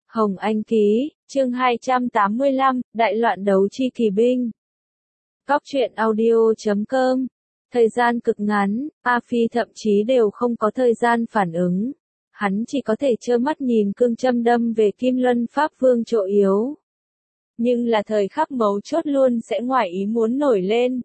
Hồng Anh ký, chương 285, Đại loạn đấu chi kỳ binh. Góc truyện audio.com. Thời gian cực ngắn, A Phi thậm chí đều không có thời gian phản ứng. Hắn chỉ có thể trơ mắt nhìn cương châm đâm về Kim Luân Pháp Vương chỗ yếu. Nhưng là thời khắc mấu chốt luôn sẽ ngoài ý muốn nổi lên.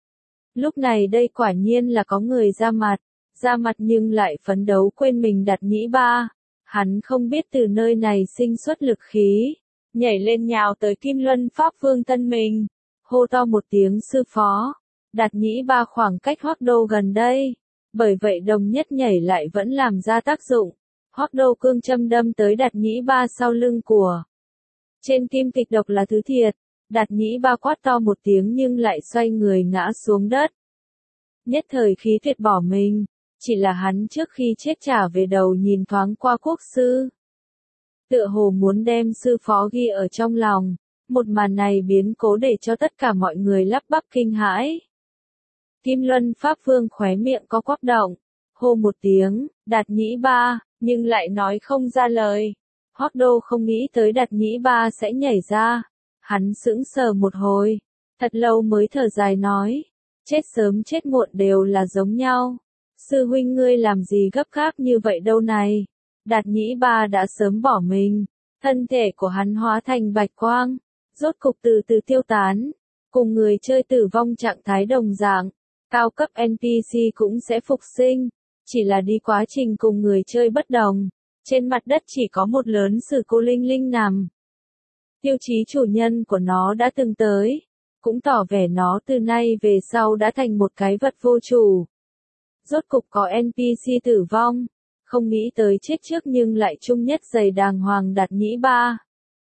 Lúc này đây quả nhiên là có người ra mặt nhưng lại phấn đấu quên mình Đạt Nhĩ Ba. Hắn không biết từ nơi này sinh xuất lực khí, nhảy lên nhào tới Kim Luân Pháp Vương thân mình, hô to một tiếng sư phó. Đạt Nhĩ Ba khoảng cách Hoắc Đô gần đây, bởi vậy đồng nhất nhảy lại vẫn làm ra tác dụng. Hoắc Đô cương châm đâm tới Đạt Nhĩ Ba sau lưng của. Trên kim kịch độc là thứ thiệt, Đạt Nhĩ Ba quát to một tiếng nhưng lại xoay người ngã xuống đất. Nhất thời khí tuyệt bỏ mình. Chỉ là hắn trước khi chết trả về đầu nhìn thoáng qua quốc sư. Tựa hồ muốn đem sư phó ghi ở trong lòng, một màn này biến cố để cho tất cả mọi người lắp bắp kinh hãi. Kim Luân Pháp Vương khóe miệng có quắp động, hô một tiếng, Đạt Nhĩ Ba, nhưng lại nói không ra lời. Hoắc Đô không nghĩ tới Đạt Nhĩ Ba sẽ nhảy ra, hắn sững sờ một hồi, thật lâu mới thở dài nói, chết sớm chết muộn đều là giống nhau. Sư huynh ngươi làm gì gấp gáp như vậy đâu này? Đạt Nhĩ Ba đã sớm bỏ mình, thân thể của hắn hóa thành bạch quang, rốt cục từ từ tiêu tán, cùng người chơi tử vong trạng thái đồng dạng, cao cấp NPC cũng sẽ phục sinh, chỉ là đi quá trình cùng người chơi bất đồng, trên mặt đất chỉ có một lớn sử cô linh linh nằm. Tiêu chí chủ nhân của nó đã từng tới, cũng tỏ vẻ nó từ nay về sau đã thành một cái vật vô chủ. Rốt cục có NPC tử vong, không nghĩ tới chết trước nhưng lại chung nhất giày đàng hoàng Đạt Nhĩ Ba.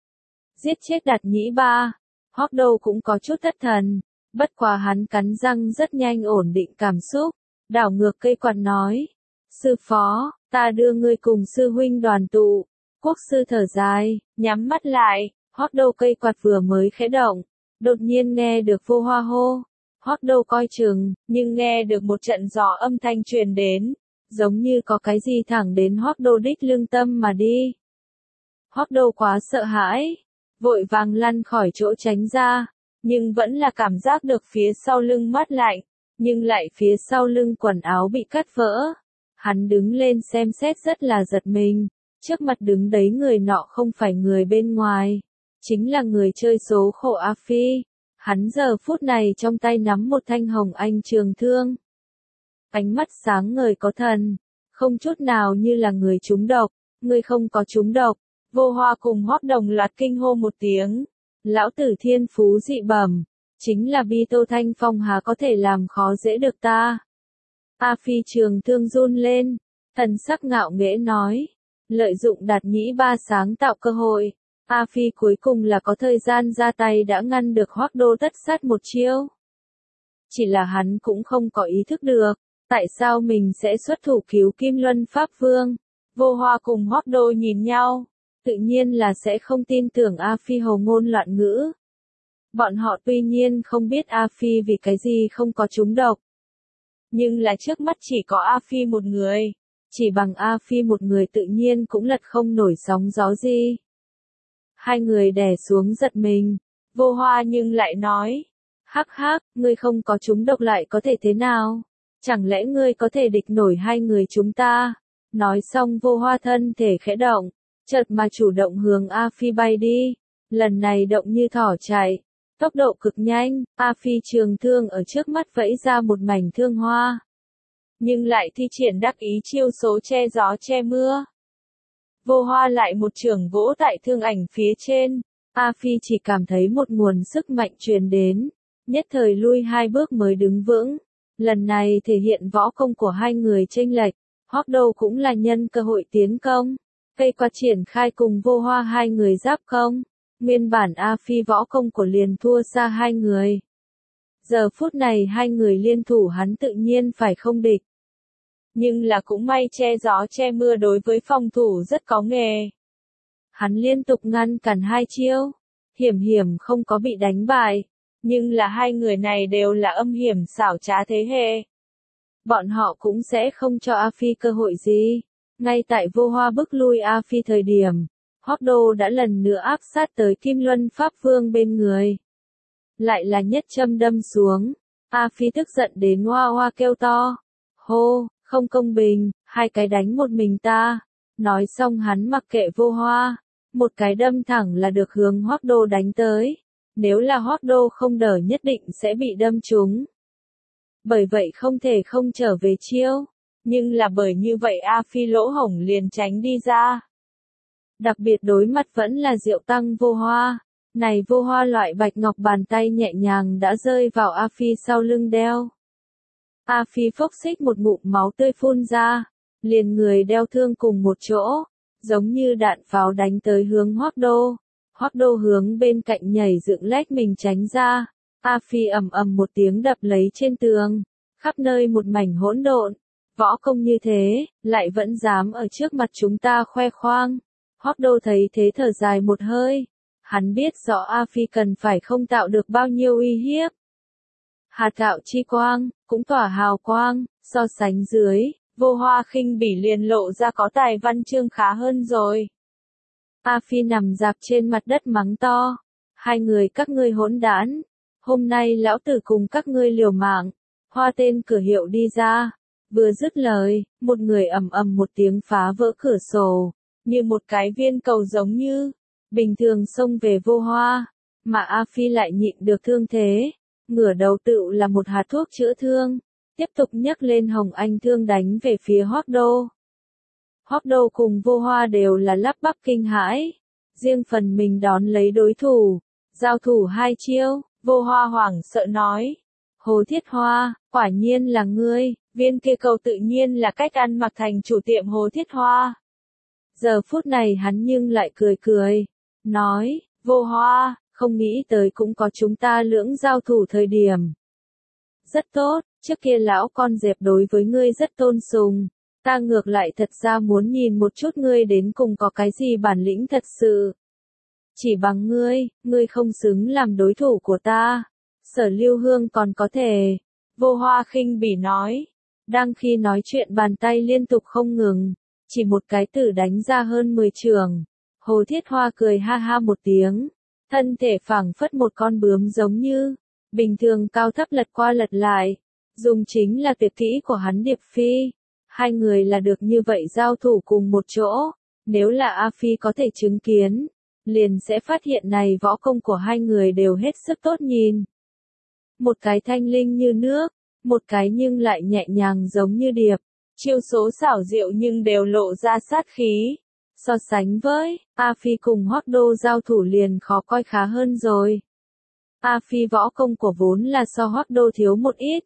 Giết chết Đạt Nhĩ Ba, Hoắc Đô cũng có chút thất thần, bất quá hắn cắn răng rất nhanh ổn định cảm xúc, đảo ngược cây quạt nói, sư phó, ta đưa ngươi cùng sư huynh đoàn tụ. Quốc sư thở dài, nhắm mắt lại, Hoắc Đô cây quạt vừa mới khẽ động, đột nhiên nghe được Vô Hoa hô. Hoắc Đô coi chừng, nhưng nghe được một trận gió âm thanh truyền đến, giống như có cái gì thẳng đến Hoắc Đô đích lương tâm mà đi. Hoắc Đô quá sợ hãi, vội vàng lăn khỏi chỗ tránh ra, nhưng vẫn là cảm giác được phía sau lưng mát lạnh, nhưng lại phía sau lưng quần áo bị cắt vỡ. Hắn đứng lên xem xét rất là giật mình, trước mặt đứng đấy người nọ không phải người bên ngoài, chính là người chơi số khổ A Phi. Hắn giờ phút này trong tay nắm một thanh hồng anh trường thương. Ánh mắt sáng ngời có thần, không chút nào như là người trúng độc, người không có trúng độc. Vô Hoa cùng Hoắc đồng loạt kinh hô một tiếng. Lão tử thiên phú dị bẩm, chính là Bi Tô Thanh Phong há có thể làm khó dễ được ta. A Phi trường thương run lên, thần sắc ngạo nghễ nói, lợi dụng Đạt Nhĩ Ba sáng tạo cơ hội. A Phi cuối cùng là có thời gian ra tay đã ngăn được Hoắc Đô tất sát một chiêu. Chỉ là hắn cũng không có ý thức được, tại sao mình sẽ xuất thủ cứu Kim Luân Pháp Vương. Vô Hoa cùng Hoắc Đô nhìn nhau, tự nhiên là sẽ không tin tưởng A Phi hồ ngôn loạn ngữ. Bọn họ tuy nhiên không biết A Phi vì cái gì không có trúng độc. Nhưng là trước mắt chỉ có A Phi một người, chỉ bằng A Phi một người tự nhiên cũng lật không nổi sóng gió gì. Hai người đè xuống giật mình, Vô Hoa nhưng lại nói, hắc hắc, ngươi không có trúng độc lại có thể thế nào? Chẳng lẽ ngươi có thể địch nổi hai người chúng ta? Nói xong Vô Hoa thân thể khẽ động, chợt mà chủ động hướng A Phi bay đi, lần này động như thỏ chạy, tốc độ cực nhanh, A Phi trường thương ở trước mắt vẫy ra một mảnh thương hoa. Nhưng lại thi triển đắc ý chiêu số che gió che mưa. Vô Hoa lại một chưởng vỗ tại thương ảnh phía trên, A Phi chỉ cảm thấy một nguồn sức mạnh truyền đến, nhất thời lui hai bước mới đứng vững. Lần này thể hiện võ công của hai người chênh lệch, Hoắc Đô cũng là nhân cơ hội tiến công, cây quạt triển khai cùng Vô Hoa hai người giáp công, nguyên bản A Phi võ công của liền thua xa hai người. Giờ phút này hai người liên thủ hắn tự nhiên phải không địch. Nhưng là cũng may che gió che mưa đối với phòng thủ rất có nghề. Hắn liên tục ngăn cản hai chiêu, hiểm hiểm không có bị đánh bại, nhưng là hai người này đều là âm hiểm xảo trá thế hệ. Bọn họ cũng sẽ không cho A Phi cơ hội gì. Ngay tại Vô Hoa bức lui A Phi thời điểm, Hoắc Đô đã lần nữa áp sát tới Kim Luân Pháp Vương bên người. Lại là nhất châm đâm xuống. A Phi tức giận đến hoa hoa kêu to. Hô, không công bình, hai cái đánh một mình ta. Nói xong hắn mặc kệ Vô Hoa. Một cái đâm thẳng là được hướng Hoắc Đô đánh tới. Nếu là Hoắc Đô không đỡ nhất định sẽ bị đâm trúng. Bởi vậy không thể không trở về chiêu. Nhưng là bởi như vậy A Phi lỗ hổng liền tránh đi ra. Đặc biệt đối mặt vẫn là Diệu Tăng Vô Hoa. Này Vô Hoa loại bạch ngọc bàn tay nhẹ nhàng đã rơi vào A Phi sau lưng đeo. A Phi phốc xích một ngụm máu tươi phun ra. Liền người đeo thương cùng một chỗ. Giống như đạn pháo đánh tới hướng Hoắc Đô. Hoắc Đô hướng bên cạnh nhảy dựng lách mình tránh ra. A Phi ầm ầm một tiếng đập lấy trên tường. Khắp nơi một mảnh hỗn độn. Võ công như thế, lại vẫn dám ở trước mặt chúng ta khoe khoang. Hoắc Đô thấy thế thở dài một hơi. Hắn biết rõ A Phi cần phải không tạo được bao nhiêu uy hiếp. Hạt gạo chi quang, cũng tỏa hào quang, so sánh dưới, Vô Hoa khinh bỉ liền lộ ra có tài văn chương khá hơn rồi. A Phi nằm dạp trên mặt đất mắng to. Hai người các ngươi hỗn đản. Hôm nay lão tử cùng các ngươi liều mạng. Hoa tên cửa hiệu đi ra. Vừa dứt lời, một người ầm ầm một tiếng phá vỡ cửa sổ. Như một cái viên cầu giống như, bình thường xông về Vô Hoa. Mà A Phi lại nhịn được thương thế. Ngửa đầu tựu là một hạt thuốc chữa thương. Tiếp tục nhấc lên hồng anh thương đánh về phía Hoắc Đô. Hoắc Đô cùng Vô Hoa đều là lắp bắp kinh hãi. Riêng phần mình đón lấy đối thủ. Giao thủ hai chiêu, Vô Hoa hoảng sợ nói. Hồ Thiết Hoa, quả nhiên là ngươi, viên kia cầu tự nhiên là cách ăn mặc thành chủ tiệm Hồ Thiết Hoa. Giờ phút này hắn nhưng lại cười cười. Nói, Vô Hoa, không nghĩ tới cũng có chúng ta lưỡng giao thủ thời điểm. Rất tốt, trước kia lão con dẹp đối với ngươi rất tôn sùng. Ta ngược lại thật ra muốn nhìn một chút ngươi đến cùng có cái gì bản lĩnh thật sự. Chỉ bằng ngươi không xứng làm đối thủ của ta. Sở Lưu Hương còn có thể. Vô Hoa khinh bỉ nói. Đang khi nói chuyện bàn tay liên tục không ngừng. Chỉ một cái tử đánh ra hơn 10 trường. Hồ Thiết Hoa cười ha ha một tiếng. Thân thể phảng phất một con bướm giống như. Bình thường cao thấp lật qua lật lại. Dùng chính là tuyệt kỹ của hắn Điệp Phi. Hai người là được như vậy giao thủ cùng một chỗ. Nếu là A Phi có thể chứng kiến. Liền sẽ phát hiện này võ công của hai người đều hết sức tốt nhìn. Một cái thanh linh như nước, một cái nhưng lại nhẹ nhàng giống như điệp, chiêu số xảo diệu nhưng đều lộ ra sát khí. So sánh với, A Phi cùng Hoắc Đô giao thủ liền khó coi khá hơn rồi. A Phi võ công của vốn là so Hoắc Đô thiếu một ít.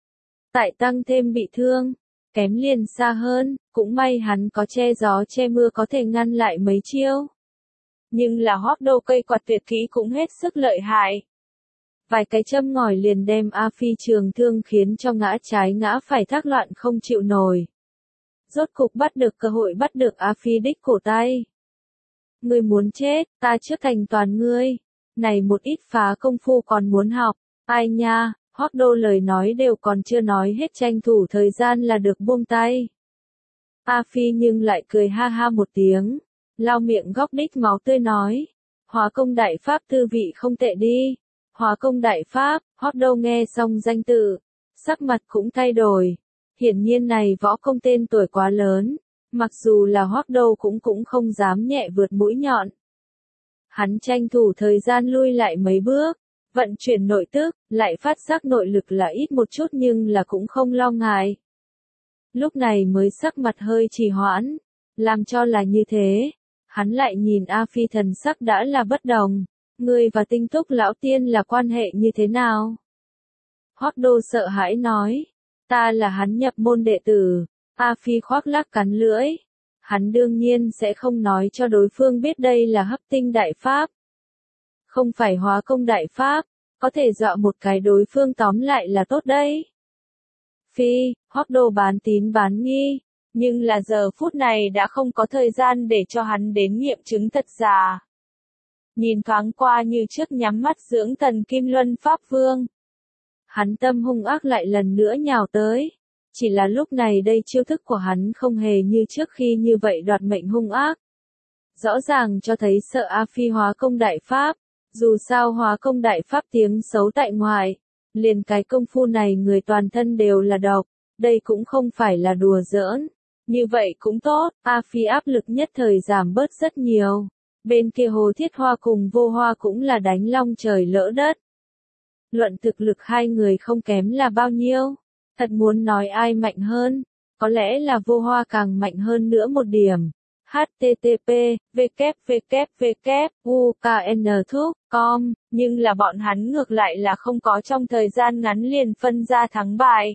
Tại tăng thêm bị thương, kém liền xa hơn, cũng may hắn có che gió che mưa có thể ngăn lại mấy chiêu. Nhưng là Hoắc Đô cây quạt tuyệt kỹ cũng hết sức lợi hại. Vài cái châm ngòi liền đem A Phi trường thương khiến cho ngã trái ngã phải thác loạn không chịu nổi. Rốt cục bắt được cơ hội bắt được A Phi đích cổ tay. Ngươi muốn chết, ta trước thành toàn ngươi. Này một ít phá công phu còn muốn học, ai nha, Hoắc Đô lời nói đều còn chưa nói hết tranh thủ thời gian là được buông tay. A Phi nhưng lại cười ha ha một tiếng, lau miệng góc đích máu tươi nói. Hóa công đại pháp tư vị không tệ đi. Hóa công đại pháp, Hoắc Đô nghe xong danh tự, sắc mặt cũng thay đổi. Hiển nhiên này võ công tên tuổi quá lớn, mặc dù là Hoắc Đô cũng không dám nhẹ vượt mũi nhọn. Hắn tranh thủ thời gian lui lại mấy bước, vận chuyển nội tức, lại phát giác nội lực là ít một chút nhưng là cũng không lo ngại. Lúc này mới sắc mặt hơi trì hoãn, làm cho là như thế, hắn lại nhìn A Phi thần sắc đã là bất đồng. Ngươi và Tinh Túc lão tiên là quan hệ như thế nào? Hoắc Đô sợ hãi nói, ta là hắn nhập môn đệ tử. A Phi khoác lác cắn lưỡi. Hắn đương nhiên sẽ không nói cho đối phương biết đây là hấp tinh đại pháp. Không phải hóa công đại pháp, có thể dọa một cái đối phương tóm lại là tốt đấy. Phi, Hoắc Đô bán tín bán nghi, nhưng là giờ phút này đã không có thời gian để cho hắn đến nghiệm chứng thật giả. Nhìn thoáng qua như trước nhắm mắt dưỡng thần Kim Luân Pháp Vương. Hắn tâm hung ác lại lần nữa nhào tới. Chỉ là lúc này đây chiêu thức của hắn không hề như trước khi như vậy đoạt mệnh hung ác. Rõ ràng cho thấy sợ A Phi hóa công đại pháp. Dù sao hóa công đại pháp tiếng xấu tại ngoại. Liền cái công phu này người toàn thân đều là độc. Đây cũng không phải là đùa giỡn. Như vậy cũng tốt, A Phi áp lực nhất thời giảm bớt rất nhiều. Bên kia Hồ Thiết Hoa cùng Vô Hoa cũng là đánh long trời lỡ đất. Luận thực lực hai người không kém là bao nhiêu. Thật muốn nói ai mạnh hơn, có lẽ là Vô Hoa càng mạnh hơn nữa một điểm. http www.uknthuc.com, nhưng là bọn hắn ngược lại là không có trong thời gian ngắn liền phân ra thắng bại.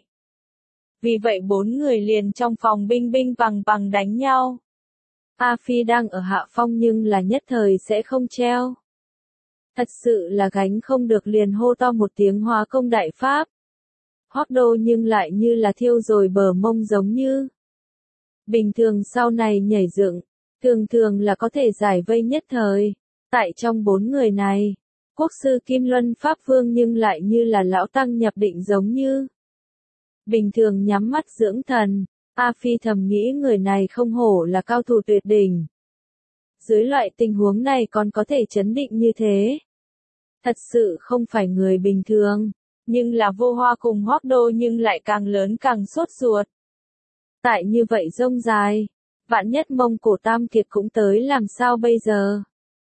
Vì vậy bốn người liền trong phòng binh binh bằng đánh nhau. A Phi đang ở hạ phong nhưng là nhất thời sẽ không treo. Thật sự là gánh không được liền hô to một tiếng hóa công đại pháp. Hoắc Đô nhưng lại như là thiêu rồi bờ mông giống như. Bình thường sau này nhảy dựng, thường là có thể giải vây nhất thời. Tại trong bốn người này, quốc sư Kim Luân Pháp Vương nhưng lại như là lão tăng nhập định giống như. Bình thường nhắm mắt dưỡng thần, A Phi thầm nghĩ người này không hổ là cao thủ tuyệt đỉnh. Dưới loại tình huống này còn có thể trấn định như thế. Thật sự không phải người bình thường, nhưng là Vô Hoa cùng Hoắc Đô nhưng lại càng lớn càng sốt ruột. Tại như vậy rông dài, vạn nhất Mông Cổ Tam Kiệt cũng tới làm sao bây giờ?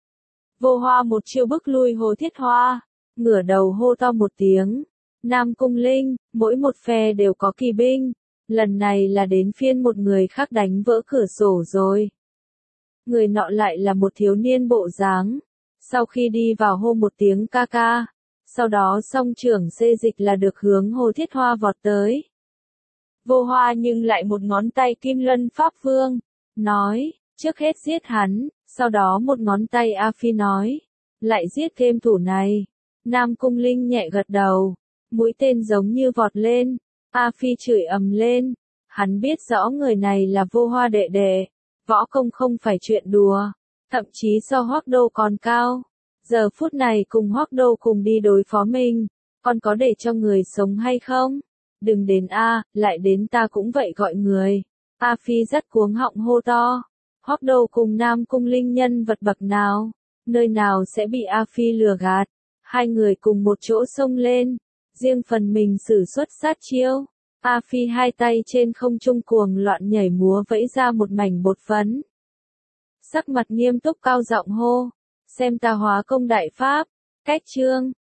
Vô Hoa một chiêu bức lui Hồ Thiết Hoa, ngửa đầu hô to một tiếng. Nam Cung Linh, mỗi một phe đều có kỳ binh, lần này là đến phiên một người khác đánh vỡ cửa sổ rồi. Người nọ lại là một thiếu niên bộ dáng, sau khi đi vào hô một tiếng ca ca, sau đó song trưởng xê dịch là được hướng Hồ Thiết Hoa vọt tới. Vô Hoa nhưng lại một ngón tay Kim Luân Pháp Vương, nói, trước hết giết hắn, sau đó một ngón tay A Phi nói, lại giết thêm thủ này. Nam Cung Linh nhẹ gật đầu, mũi tên giống như vọt lên, A Phi chửi ầm lên, hắn biết rõ người này là Vô Hoa đệ đệ, võ công không phải chuyện đùa, thậm chí so Hoắc Đô còn cao. Giờ phút này cùng Hoắc Đô cùng đi đối phó mình, còn có để cho người sống hay không? Đừng đến A, lại đến ta cũng vậy gọi người. A Phi rất cuống họng hô to. Hoắc Đô cùng Nam Cung Linh nhân vật bậc nào? Nơi nào sẽ bị A Phi lừa gạt? Hai người cùng một chỗ xông lên, riêng phần mình sử xuất sát chiêu. A Phi hai tay trên không trung cuồng loạn nhảy múa vẫy ra một mảnh bột phấn. Sắc mặt nghiêm túc cao giọng hô, xem ta hóa công đại pháp. Cách chương